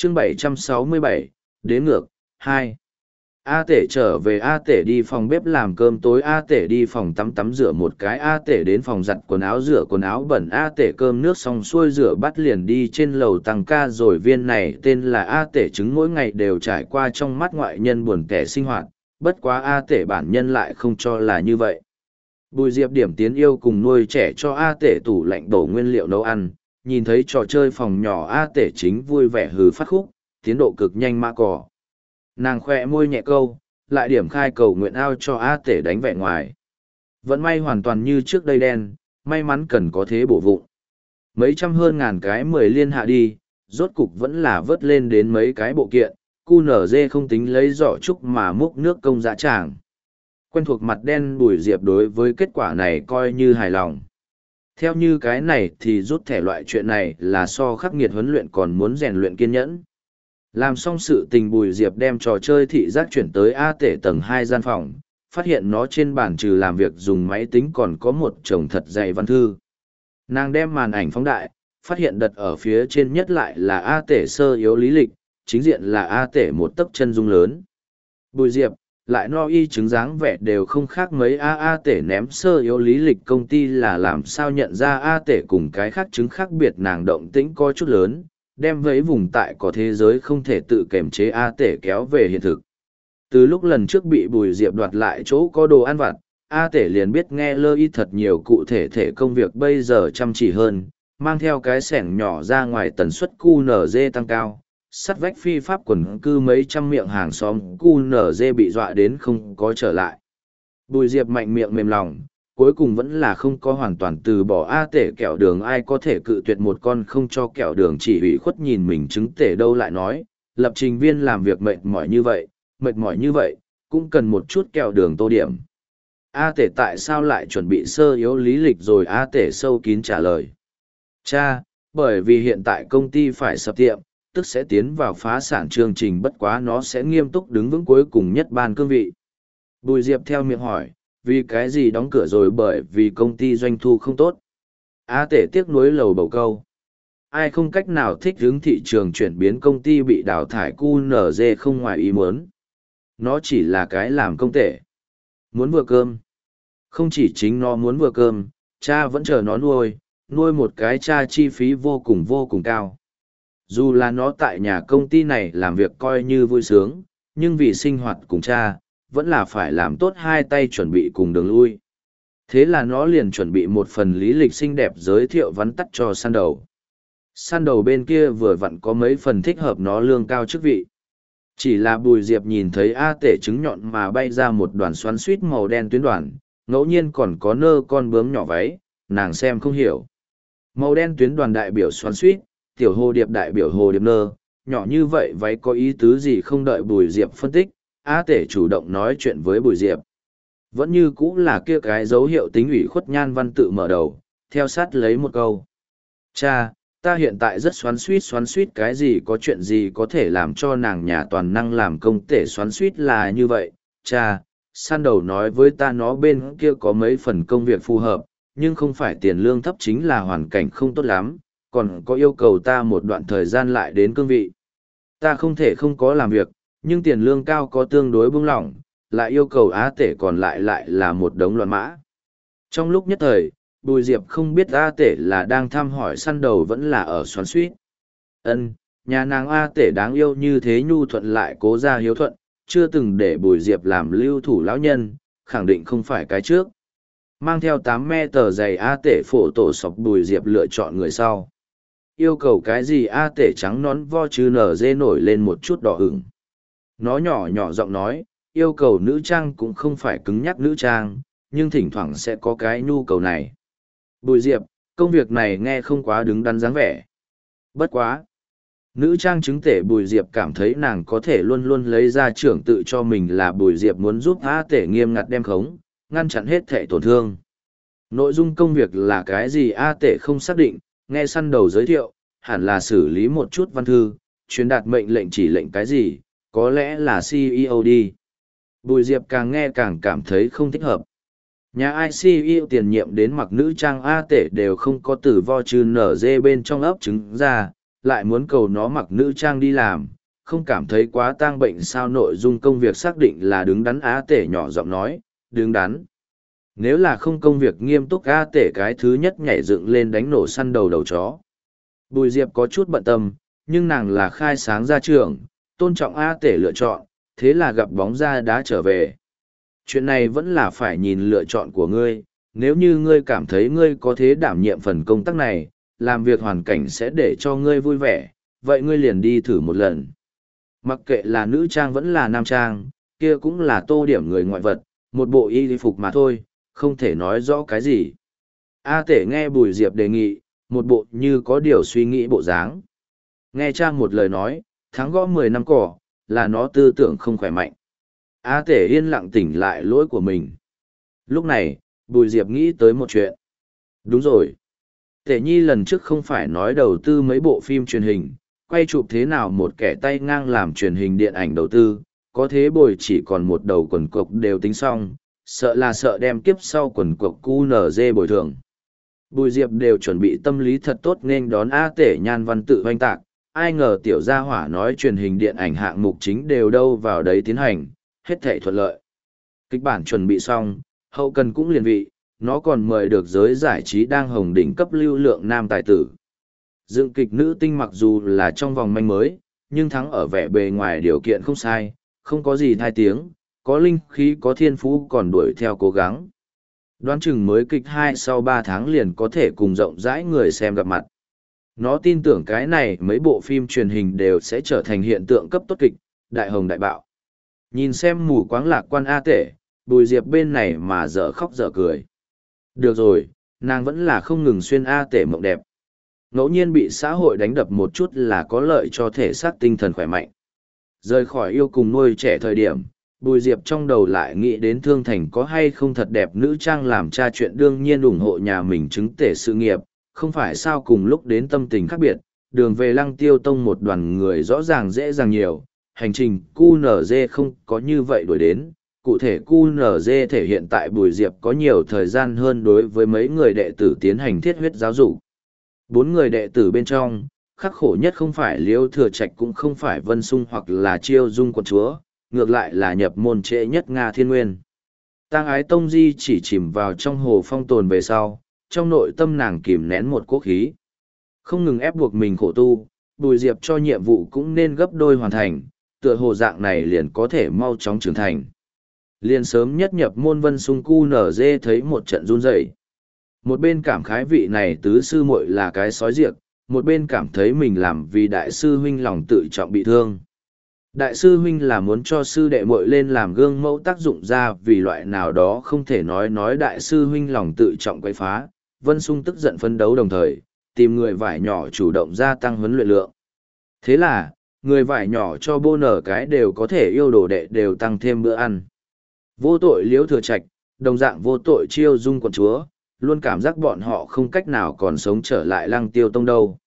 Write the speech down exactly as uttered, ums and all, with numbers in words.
chương bảy trăm sáu mươi bảy, đếm ngược, hai. A Tể trở về, A Tể đi phòng bếp làm cơm tối, A Tể đi phòng tắm tắm rửa một cái, A Tể đến phòng giặt quần áo rửa quần áo bẩn, A Tể cơm nước xong xuôi rửa bát liền đi trên lầu tăng ca rồi. Viên này tên là A Tể trứng mỗi ngày đều trải qua trong mắt ngoại nhân buồn tẻ sinh hoạt, bất quá A Tể bản nhân lại không cho là như vậy. Bùi Diệp điểm tiến yêu cùng nuôi trẻ cho A Tể tủ lạnh đổ nguyên liệu nấu ăn, nhìn thấy trò chơi phòng nhỏ A Tể chính vui vẻ hừ phát khúc, tiến độ cực nhanh mã cỏ. Nàng khoe môi nhẹ câu, lại điểm khai cầu nguyện ao cho A Tể đánh vẻ ngoài. Vẫn may hoàn toàn như trước đây đen, may mắn cần có thế bổ vụng. Mấy trăm hơn ngàn cái mười liên hạ đi, rốt cục vẫn là vớt lên đến mấy cái bộ kiện, cu nở dê không tính lấy giỏ trúc mà múc nước công dã tràng. Quen thuộc mặt đen Bùi Diệp đối với kết quả này coi như hài lòng. Theo như cái này thì rút thẻ loại chuyện này là so khắc nghiệt huấn luyện còn muốn rèn luyện kiên nhẫn. Làm xong sự tình, Bùi Diệp đem trò chơi thị giác chuyển tới A Tể tầng hai gian phòng, phát hiện nó trên bàn trừ làm việc dùng máy tính còn có một chồng thật dày văn thư. Nàng đem màn ảnh phóng đại, phát hiện đặt ở phía trên nhất lại là A Tể sơ yếu lý lịch, chính diện là A Tể một tấc chân dung lớn. Bùi Diệp, lại no y chứng dáng vẻ đều không khác mấy. A A Tể ném sơ yếu lý lịch công ty là làm sao nhận ra A Tể cùng cái khác chứng khác biệt. Nàng động tĩnh có chút lớn, đem vấy vùng tại có thế giới không thể tự kiềm chế A Tể kéo về hiện thực. Từ lúc lần trước bị Bùi Diệp đoạt lại chỗ có đồ ăn vặt, A Tể liền biết nghe lơ y thật nhiều cụ thể thể công việc bây giờ chăm chỉ hơn, mang theo cái xẻng nhỏ ra ngoài tần suất cu nở dê tăng cao. Sắt vách phi pháp quần cư mấy trăm miệng hàng xóm cu nở dê bị dọa đến không có trở lại. Bùi Diệp mạnh miệng mềm lòng, cuối cùng vẫn là không có hoàn toàn từ bỏ A Tể kẹo đường. Ai có thể cự tuyệt một con không cho kẹo đường chỉ ủy khuất nhìn mình chứng tể đâu. Lại nói, lập trình viên làm việc mệt mỏi như vậy, mệt mỏi như vậy, cũng cần một chút kẹo đường tô điểm. A Tể tại sao lại chuẩn bị sơ yếu lý lịch rồi? A Tể sâu kín trả lời. Cha, bởi vì hiện tại công ty phải sập tiệm, tức sẽ tiến vào phá sản chương trình, bất quá nó sẽ nghiêm túc đứng vững cuối cùng nhất ban cương vị. Bùi Diệp theo miệng hỏi, vì cái gì đóng cửa rồi? Bởi vì công ty doanh thu không tốt. A Tể tiếc nuối lầu bầu câu. Ai không cách nào thích ứng thị trường chuyển biến, công ty bị đào thải cu nở dê không ngoài ý muốn. Nó chỉ là cái làm công tể. Muốn vừa cơm. Không chỉ chính nó muốn vừa cơm, cha vẫn chờ nó nuôi, nuôi một cái cha chi phí vô cùng vô cùng cao. Dù là nó tại nhà công ty này làm việc coi như vui sướng, nhưng vì sinh hoạt cùng cha, vẫn là phải làm tốt hai tay chuẩn bị cùng đường lui. Thế là nó liền chuẩn bị một phần lý lịch xinh đẹp giới thiệu vắn tắt cho săn đầu. Săn đầu bên kia vừa vặn có mấy phần thích hợp nó lương cao chức vị. Chỉ là Bùi Diệp nhìn thấy A Tể trứng nhọn mà bay ra một đoàn xoắn suýt màu đen tuyến đoàn, ngẫu nhiên còn có nơ con bướm nhỏ váy, nàng xem không hiểu. Màu đen tuyến đoàn đại biểu xoắn suýt, tiểu hồ điệp đại biểu hồ điệp nơ, nhỏ như vậy váy có ý tứ gì? Không đợi Bùi Diệp phân tích, A Tể chủ động nói chuyện với Bùi Diệp. Vẫn như cũ là kia cái dấu hiệu tính ủy khuất nhan văn tự mở đầu, theo sát lấy một câu. Cha, ta hiện tại rất xoắn suýt. Xoắn suýt cái gì? Có chuyện gì có thể làm cho nàng nhà toàn năng làm công tể xoắn suýt? Là như vậy, cha, săn đầu nói với ta nó bên kia có mấy phần công việc phù hợp, nhưng không phải tiền lương thấp chính là hoàn cảnh không tốt lắm, còn có yêu cầu ta một đoạn thời gian lại đến cương vị. Ta không thể không có làm việc, nhưng tiền lương cao có tương đối buông lỏng, lại yêu cầu A Tể còn lại lại là một đống loạn mã. Trong lúc nhất thời, Bùi Diệp không biết A Tể là đang thăm hỏi săn đầu vẫn là ở xoắn suýt. Ân, nhà nàng A Tể đáng yêu như thế, nhu thuận lại cố ra hiếu thuận, chưa từng để Bùi Diệp làm lưu thủ lão nhân, khẳng định không phải cái trước. Mang theo tám me tờ giày A Tể phổ tổ sọc, Bùi Diệp lựa chọn người sau. Yêu cầu cái gì? A Tể trắng nón vo chữ nở dê nổi lên một chút đỏ ửng. Nó nhỏ nhỏ giọng nói, yêu cầu nữ trang cũng không phải cứng nhắc nữ trang, nhưng thỉnh thoảng sẽ có cái nhu cầu này. Bùi Diệp, công việc này nghe không quá đứng đắn dáng vẻ. Bất quá. Nữ trang chứng tể Bùi Diệp cảm thấy nàng có thể luôn luôn lấy ra trưởng tự cho mình, là Bùi Diệp muốn giúp A Tể nghiêm ngặt đem khống, ngăn chặn hết thể tổn thương. Nội dung công việc là cái gì A Tể không xác định, nghe săn đầu giới thiệu, hẳn là xử lý một chút văn thư, truyền đạt mệnh lệnh chỉ lệnh cái gì, có lẽ là xê e ô đi. Bùi Diệp càng nghe càng cảm thấy không thích hợp. Nhà ai xê e ô tiền nhiệm đến mặc nữ trang A Tể đều không có từ vo chư nở dê bên trong ấp trứng ra, lại muốn cầu nó mặc nữ trang đi làm, không cảm thấy quá tang bệnh sao? Nội dung công việc xác định là đứng đắn. Á tể nhỏ giọng nói, đứng đắn. Nếu là không công việc nghiêm túc, A tể cái thứ nhất nhảy dựng lên đánh nổ săn đầu đầu chó. Bùi Diệp có chút bận tâm, nhưng nàng là khai sáng ra trường, tôn trọng A tể lựa chọn, thế là gặp bóng ra đá trở về. Chuyện này vẫn là phải nhìn lựa chọn của ngươi, nếu như ngươi cảm thấy ngươi có thể đảm nhiệm phần công tác này, làm việc hoàn cảnh sẽ để cho ngươi vui vẻ, vậy ngươi liền đi thử một lần. Mặc kệ là nữ trang vẫn là nam trang, kia cũng là tô điểm người ngoại vật, một bộ y phục mà thôi, không thể nói rõ cái gì. A tể nghe Bùi Diệp đề nghị, một bộ như có điều suy nghĩ bộ dáng. Nghe cha một lời nói, thắng gõ mười năm cỏ, là nó tư tưởng không khỏe mạnh. A tể yên lặng tỉnh lại lỗi của mình. Lúc này, Bùi Diệp nghĩ tới một chuyện. Đúng rồi. Tể nhi lần trước không phải nói đầu tư mấy bộ phim truyền hình, quay chụp thế nào một kẻ tay ngang làm truyền hình điện ảnh đầu tư, có thế bồi chỉ còn một đầu quần cộc đều tính xong, sợ là sợ đem kiếp sau quần cộc cu nở dê bồi thường. Bùi Diệp đều chuẩn bị tâm lý thật tốt nên đón A tể nhan văn tự hoanh tạc, ai ngờ tiểu gia hỏa nói truyền hình điện ảnh hạng mục chính đều đâu vào đấy tiến hành, hết thảy thuận lợi. Kịch bản chuẩn bị xong, hậu cần cũng liền vị, nó còn mời được giới giải trí đang hồng đỉnh cấp lưu lượng nam tài tử. Dựng kịch nữ tinh mặc dù là trong vòng manh mới, nhưng thắng ở vẻ bề ngoài điều kiện không sai, không có gì thai tiếng, có linh khí có thiên phú còn đuổi theo cố gắng. Đoán chừng mới kịch hai sau ba tháng liền có thể cùng rộng rãi người xem gặp mặt. Nó tin tưởng cái này mấy bộ phim truyền hình đều sẽ trở thành hiện tượng cấp tốt kịch, đại hồng đại bạo. Nhìn xem mù quáng lạc quan A tể, Bùi Diệp bên này mà dở khóc dở cười. Được rồi, nàng vẫn là không ngừng xuyên A tể mộng đẹp. Ngẫu nhiên bị xã hội đánh đập một chút là có lợi cho thể xác tinh thần khỏe mạnh. Rời khỏi yêu cùng nuôi trẻ thời điểm, Bùi Diệp trong đầu lại nghĩ đến Thương Thành có hay không thật đẹp nữ trang làm cha, chuyện đương nhiên ủng hộ nhà mình chứng tể sự nghiệp, không phải sao cùng lúc đến tâm tình khác biệt, đường về Lăng Tiêu Tông một đoàn người rõ ràng dễ dàng nhiều, hành trình cu nở dê không có như vậy đuổi đến, cụ thể cu nở dê thể hiện tại Bùi Diệp có nhiều thời gian hơn đối với mấy người đệ tử tiến hành thiết huyết giáo dục. Bốn người đệ tử bên trong, khắc khổ nhất không phải Liêu Thừa Trạch cũng không phải Vân Sung hoặc là Chiêu Dung quận chúa, ngược lại là nhập môn trễ nhất Nga Thiên Nguyên. Tang Ái Tông Di chỉ chìm vào trong hồ phong tồn về sau, trong nội tâm nàng kìm nén một quốc khí. Không ngừng ép buộc mình khổ tu, Bùi Diệp cho nhiệm vụ cũng nên gấp đôi hoàn thành, tựa hồ dạng này liền có thể mau chóng trưởng thành. Liền sớm nhất nhập môn Vân Sung cu nở dê thấy một trận run rẩy. Một bên cảm khái vị này tứ sư muội là cái sói diệc, một bên cảm thấy mình làm vì đại sư huynh lòng tự trọng bị thương. Đại sư huynh là muốn cho sư đệ muội lên làm gương mẫu tác dụng ra vì loại nào đó không thể nói nói đại sư huynh lòng tự trọng quấy phá, Vân Sung tức giận phấn đấu đồng thời, tìm người vải nhỏ chủ động gia tăng huấn luyện lượng. Thế là, người vải nhỏ cho bô nở cái đều có thể yêu đồ đệ đều tăng thêm bữa ăn. Vô tội Liễu Thừa Trạch, đồng dạng vô tội Chiêu Dung quận chúa, luôn cảm giác bọn họ không cách nào còn sống trở lại Lăng Tiêu Tông đâu.